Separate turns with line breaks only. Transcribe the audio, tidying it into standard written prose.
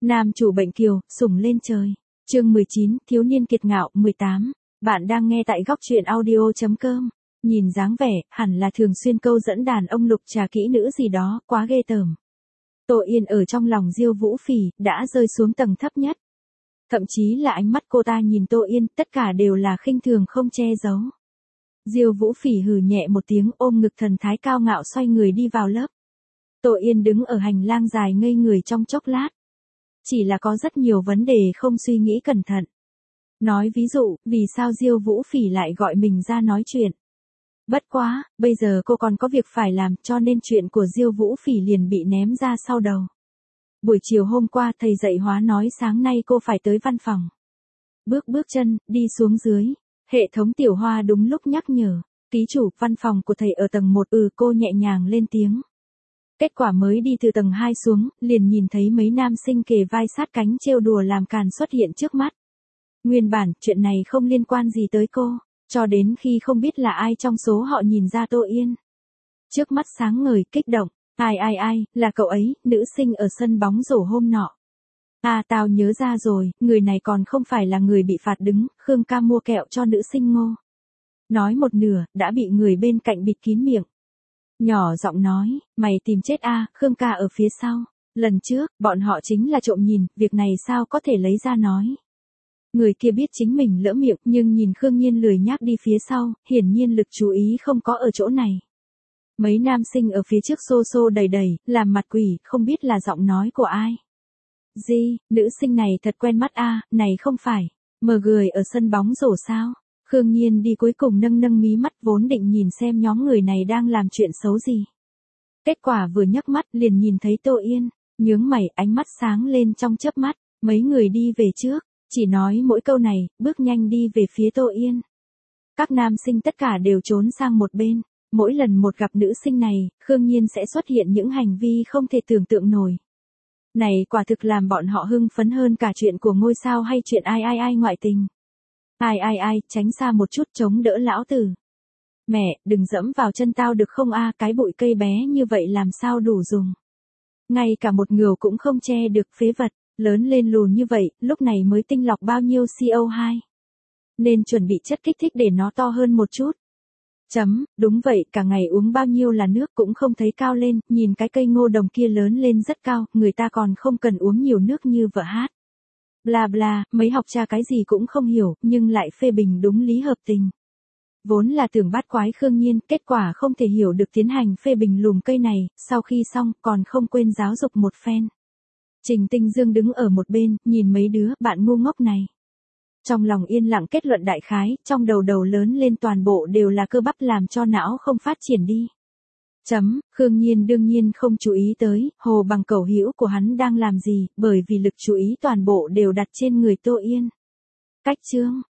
Nam chủ bệnh kiều, sủng lên trời. Chương 19, thiếu niên kiệt ngạo, 18. Bạn đang nghe tại góc truyện audio.com. Nhìn dáng vẻ, hẳn là thường xuyên câu dẫn đàn ông lục trà kỹ nữ gì đó, quá ghê tởm. Tô Yên ở trong lòng Diêu Vũ Phỉ, đã rơi xuống tầng thấp nhất. Thậm chí là ánh mắt cô ta nhìn Tô Yên, tất cả đều là khinh thường không che giấu. Diêu Vũ Phỉ hừ nhẹ một tiếng, ôm ngực thần thái cao ngạo xoay người đi vào lớp. Tô Yên đứng ở hành lang dài ngây người trong chốc lát. Chỉ là có rất nhiều vấn đề không suy nghĩ cẩn thận. Nói ví dụ, vì sao Diêu Vũ Phỉ lại gọi mình ra nói chuyện. Bất quá, bây giờ cô còn có việc phải làm, cho nên chuyện của Diêu Vũ Phỉ liền bị ném ra sau đầu. Buổi chiều hôm qua thầy dạy hóa nói sáng nay cô phải tới văn phòng. Bước chân, đi xuống dưới. Hệ thống tiểu hoa đúng lúc nhắc nhở. Ký chủ, văn phòng của thầy ở tầng 1. Cô nhẹ nhàng lên tiếng. Kết quả mới đi từ tầng 2 xuống, liền nhìn thấy mấy nam sinh kề vai sát cánh trêu đùa làm càn xuất hiện trước mắt. Nguyên bản, chuyện này không liên quan gì tới cô, cho đến khi không biết là ai trong số họ nhìn ra Tô Yên. Trước mắt sáng ngời, kích động, ai, là cậu ấy, nữ sinh ở sân bóng rổ hôm nọ. À tao nhớ ra rồi, người này còn không phải là người bị phạt đứng, Khương ca mua kẹo cho nữ sinh Ngô. Nói một nửa, đã bị người bên cạnh bịt kín miệng. Nhỏ giọng nói, mày tìm chết à, Khương ca ở phía sau. Lần trước, bọn họ chính là trộm nhìn, việc này sao có thể lấy ra nói. Người kia biết chính mình lỡ miệng, nhưng nhìn Khương Nhiên lười nhác đi phía sau, hiển nhiên lực chú ý không có ở chỗ này. Mấy nam sinh ở phía trước xô đầy, làm mặt quỷ, không biết là giọng nói của ai. Nữ sinh này thật quen mắt à, này không phải, mờ người ở sân bóng rổ sao? Khương Nhiên đi cuối cùng nâng mí mắt vốn định nhìn xem nhóm người này đang làm chuyện xấu gì. Kết quả vừa nhấc mắt liền nhìn thấy Tô Yên, nhướng mày ánh mắt sáng lên trong chớp mắt, mấy người đi về trước, chỉ nói mỗi câu này, bước nhanh đi về phía Tô Yên. Các nam sinh tất cả đều trốn sang một bên, mỗi lần một gặp nữ sinh này, Khương Nhiên sẽ xuất hiện những hành vi không thể tưởng tượng nổi. Này quả thực làm bọn họ hưng phấn hơn cả chuyện của ngôi sao hay chuyện ai ngoại tình. Ai, tránh xa một chút chống đỡ lão tử. Mẹ, đừng dẫm vào chân tao được không a, cái bụi cây bé như vậy làm sao đủ dùng. Ngay cả một ngừu cũng không che được, phế vật, lớn lên lùn như vậy, lúc này mới tinh lọc bao nhiêu CO2. Nên chuẩn bị chất kích thích để nó to hơn một chút. Đúng vậy, cả ngày uống bao nhiêu là nước cũng không thấy cao lên, nhìn cái cây ngô đồng kia lớn lên rất cao, người ta còn không cần uống nhiều nước như vợ hát. Bla, mấy học trà cái gì cũng không hiểu, nhưng lại phê bình đúng lý hợp tình. Vốn là tưởng bắt quái Khương Nhiên, kết quả không thể hiểu được tiến hành phê bình lùm cây này, sau khi xong còn không quên giáo dục một phen. Trình Tinh Dương đứng ở một bên, nhìn mấy đứa bạn ngu ngốc này. Trong lòng yên lặng kết luận đại khái, trong đầu lớn lên toàn bộ đều là cơ bắp làm cho não không phát triển đi. Khương Nhiên đương nhiên không chú ý tới, Hồ Bằng cẩu hữu của hắn đang làm gì, bởi vì lực chú ý toàn bộ đều đặt trên người Tô Yên. Cách chương,